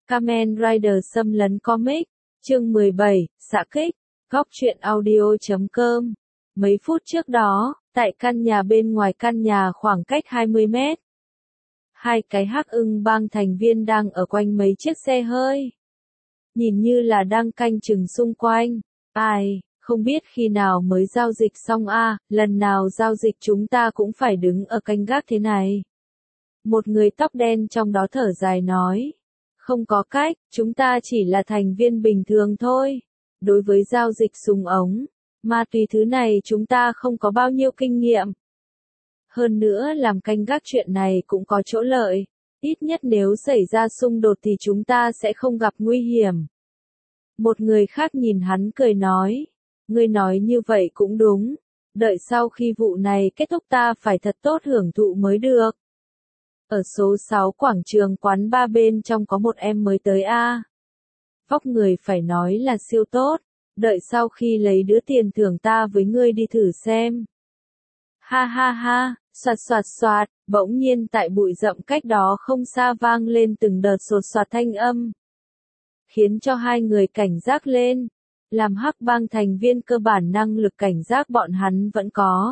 Kamen Rider xâm lấn comic, chương 17, xạ kích, góc truyện audio.com. Mấy phút trước đó, tại căn nhà bên ngoài căn nhà khoảng cách 20 mét, hai cái hắc ưng bang thành viên đang ở quanh mấy chiếc xe hơi. Nhìn như là đang canh chừng xung quanh. Ai, không biết khi nào mới giao dịch xong a, lần nào giao dịch chúng ta cũng phải đứng ở canh gác thế này. Một người tóc đen trong đó thở dài nói. Không có cách, chúng ta chỉ là thành viên bình thường thôi. Đối với giao dịch súng ống, ma túy thứ này chúng ta không có bao nhiêu kinh nghiệm. Hơn nữa làm canh gác chuyện này cũng có chỗ lợi. Ít nhất nếu xảy ra xung đột thì chúng ta sẽ không gặp nguy hiểm. Một người khác nhìn hắn cười nói. Ngươi nói như vậy cũng đúng. Đợi sau khi vụ này kết thúc ta phải thật tốt hưởng thụ mới được. Ở số 6 quảng trường quán ba bên trong có một em mới tới a. Vóc người phải nói là siêu tốt. Đợi sau khi lấy đứa tiền thưởng ta với ngươi đi thử xem. Ha ha ha, xoạt xoạt xoạt, bỗng nhiên tại bụi rậm cách đó không xa vang lên từng đợt sột soạt thanh âm. Khiến cho hai người cảnh giác lên. Làm hắc bang thành viên cơ bản năng lực cảnh giác bọn hắn vẫn có.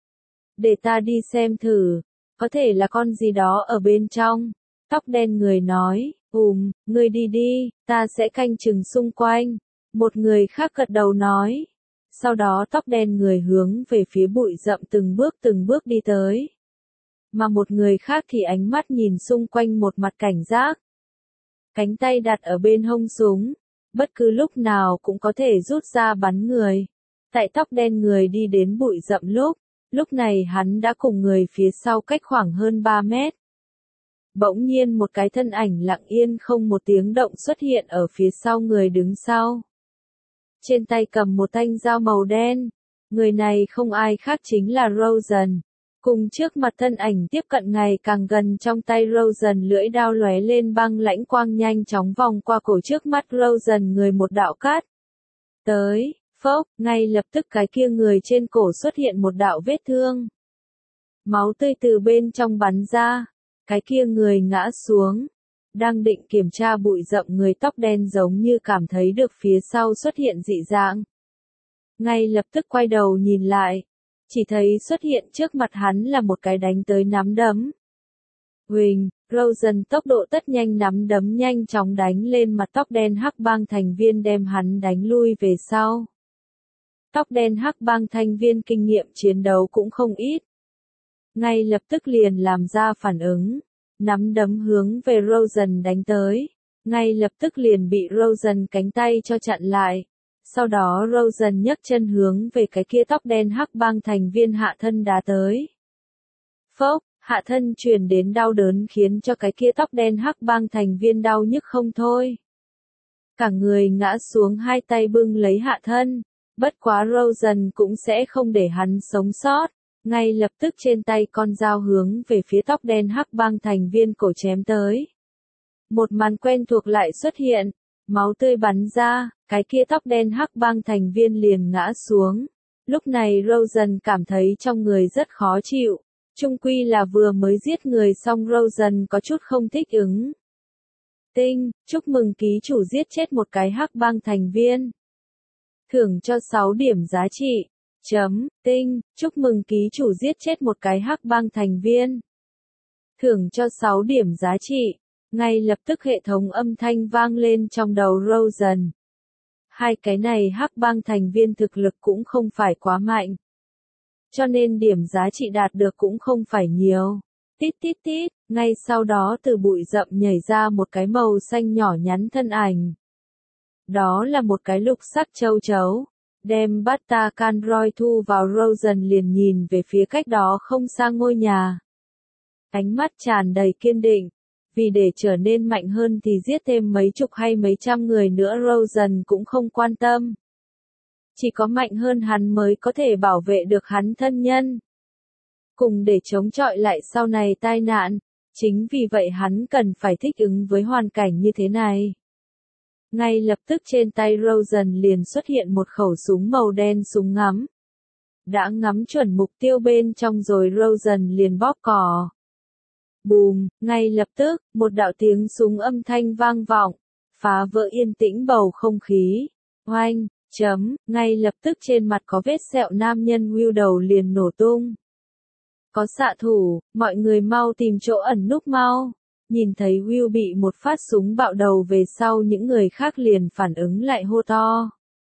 Để ta đi xem thử. Có thể là con gì đó ở bên trong. Tóc đen người nói, ngươi đi đi, ta sẽ canh chừng xung quanh. Một người khác gật đầu nói. Sau đó tóc đen người hướng về phía bụi rậm từng bước đi tới. Mà một người khác thì ánh mắt nhìn xung quanh một mặt cảnh giác. Cánh tay đặt ở bên hông súng. Bất cứ lúc nào cũng có thể rút ra bắn người. Tại tóc đen người đi đến bụi rậm lúc này hắn đã cùng người phía sau cách khoảng hơn 3 mét. Bỗng nhiên một cái thân ảnh lặng yên không một tiếng động xuất hiện ở phía sau người đứng sau. Trên tay cầm một thanh dao màu đen. Người này không ai khác chính là Rosen. Cùng trước mặt thân ảnh tiếp cận ngày càng gần trong tay Rosen lưỡi đao lóe lên băng lãnh quang nhanh chóng vòng qua cổ trước mắt Rosen người một đạo cát. Tới, phốc, ngay lập tức cái kia người trên cổ xuất hiện một đạo vết thương. Máu tươi từ bên trong bắn ra, cái kia người ngã xuống. Đang định kiểm tra bụi rậm người tóc đen giống như cảm thấy được phía sau xuất hiện dị dạng. Ngay lập tức quay đầu nhìn lại. Chỉ thấy xuất hiện trước mặt hắn là một cái đánh tới nắm đấm. Huỳnh, Rosen tốc độ tất nhanh nắm đấm nhanh chóng đánh lên mặt tóc đen hắc bang thành viên đem hắn đánh lui về sau. Tóc đen hắc bang thành viên kinh nghiệm chiến đấu cũng không ít. Ngay lập tức liền làm ra phản ứng. Nắm đấm hướng về Rosen đánh tới. Ngay lập tức liền bị Rosen cánh tay cho chặn lại. Sau đó Rosen nhấc chân hướng về cái kia tóc đen hắc bang thành viên hạ thân đá tới. Phốc, hạ thân truyền đến đau đớn khiến cho cái kia tóc đen hắc bang thành viên đau nhức không thôi. Cả người ngã xuống hai tay bưng lấy hạ thân. Bất quá Rosen cũng sẽ không để hắn sống sót. Ngay lập tức trên tay con dao hướng về phía tóc đen hắc bang thành viên cổ chém tới. Một màn quen thuộc lại xuất hiện. Máu tươi bắn ra, cái kia tóc đen hắc bang thành viên liền ngã xuống. Lúc này Rosen cảm thấy trong người rất khó chịu. Chung quy là vừa mới giết người xong Rosen có chút không thích ứng. Tinh, chúc mừng ký chủ giết chết một cái hắc bang thành viên. Thưởng cho 6 điểm giá trị. Tinh, chúc mừng ký chủ giết chết một cái hắc bang thành viên. Thưởng cho 6 điểm giá trị. Ngay lập tức hệ thống âm thanh vang lên trong đầu Rosen. Hai cái này hắc bang thành viên thực lực cũng không phải quá mạnh. Cho nên điểm giá trị đạt được cũng không phải nhiều. Tít tít tít, ngay sau đó từ bụi rậm nhảy ra một cái màu xanh nhỏ nhắn thân ảnh. Đó là một cái lục sắc châu chấu. Đem Bata Canroy thu vào Rosen liền nhìn về phía cách đó không xa ngôi nhà. Ánh mắt tràn đầy kiên định. Vì để trở nên mạnh hơn thì giết thêm mấy chục hay mấy trăm người nữa Rosen cũng không quan tâm. Chỉ có mạnh hơn hắn mới có thể bảo vệ được hắn thân nhân. Cùng để chống chọi lại sau này tai nạn. Chính vì vậy hắn cần phải thích ứng với hoàn cảnh như thế này. Ngay lập tức trên tay Rosen liền xuất hiện một khẩu súng màu đen súng ngắm. Đã ngắm chuẩn mục tiêu bên trong rồi Rosen liền bóp cò. Bùm, ngay lập tức, một đạo tiếng súng âm thanh vang vọng, phá vỡ yên tĩnh bầu không khí. Oanh, ngay lập tức trên mặt có vết sẹo nam nhân Will đầu liền nổ tung. Có xạ thủ, mọi người mau tìm chỗ ẩn núp mau. Nhìn thấy Will bị một phát súng bạo đầu về sau, những người khác liền phản ứng lại hô to.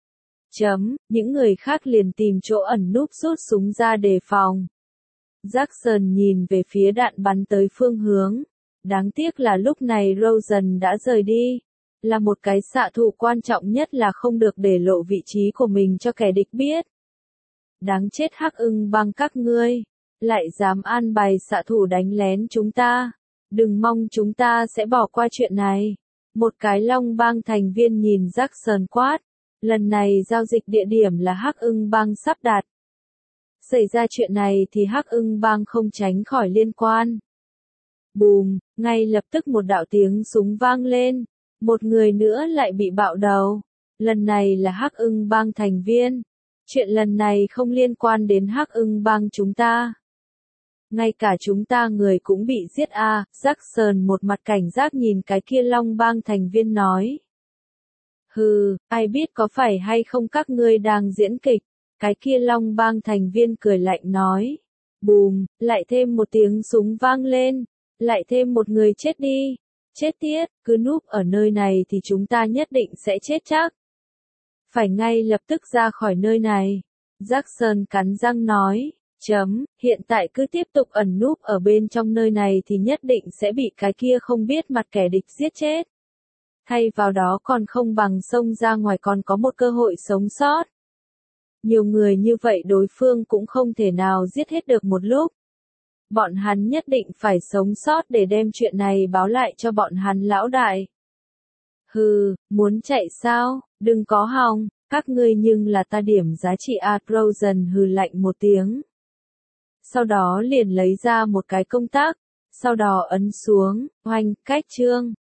Những người khác liền tìm chỗ ẩn núp rút súng ra đề phòng. Jackson nhìn về phía đạn bắn tới phương hướng. Đáng tiếc là lúc này Rosen đã rời đi. Là một cái xạ thủ quan trọng nhất là không được để lộ vị trí của mình cho kẻ địch biết. Đáng chết Hắc Ưng Bang các ngươi. Lại dám an bài xạ thủ đánh lén chúng ta. Đừng mong chúng ta sẽ bỏ qua chuyện này. Một cái Long Bang thành viên nhìn Jackson quát. Lần này giao dịch địa điểm là Hắc Ưng Bang sắp đặt. Xảy ra chuyện này thì Hắc Ưng Bang không tránh khỏi liên quan. Bùm, ngay lập tức một đạo tiếng súng vang lên. Một người nữa lại bị bạo đầu. Lần này là Hắc Ưng Bang thành viên. Chuyện lần này không liên quan đến Hắc Ưng Bang chúng ta. Ngay cả chúng ta người cũng bị giết à, Jackson một mặt cảnh giác nhìn cái kia Long Bang thành viên nói. Hừ, ai biết có phải hay không các ngươi đang diễn kịch. Cái kia Long Bang thành viên cười lạnh nói. Bùm, lại thêm một tiếng súng vang lên. Lại thêm một người chết đi. Chết tiết, cứ núp ở nơi này thì chúng ta nhất định sẽ chết chắc. Phải ngay lập tức ra khỏi nơi này. Jackson cắn răng nói. Hiện tại cứ tiếp tục ẩn núp ở bên trong nơi này thì nhất định sẽ bị cái kia không biết mặt kẻ địch giết chết. Thay vào đó còn không bằng xông ra ngoài còn có một cơ hội sống sót. Nhiều người như vậy đối phương cũng không thể nào giết hết được một lúc. Bọn hắn nhất định phải sống sót để đem chuyện này báo lại cho bọn hắn lão đại. Hừ, muốn chạy sao, đừng có hòng, các ngươi nhưng là ta điểm giá trị Rosen hừ lạnh một tiếng. Sau đó liền lấy ra một cái công tắc, sau đó ấn xuống, oanh, cách chương.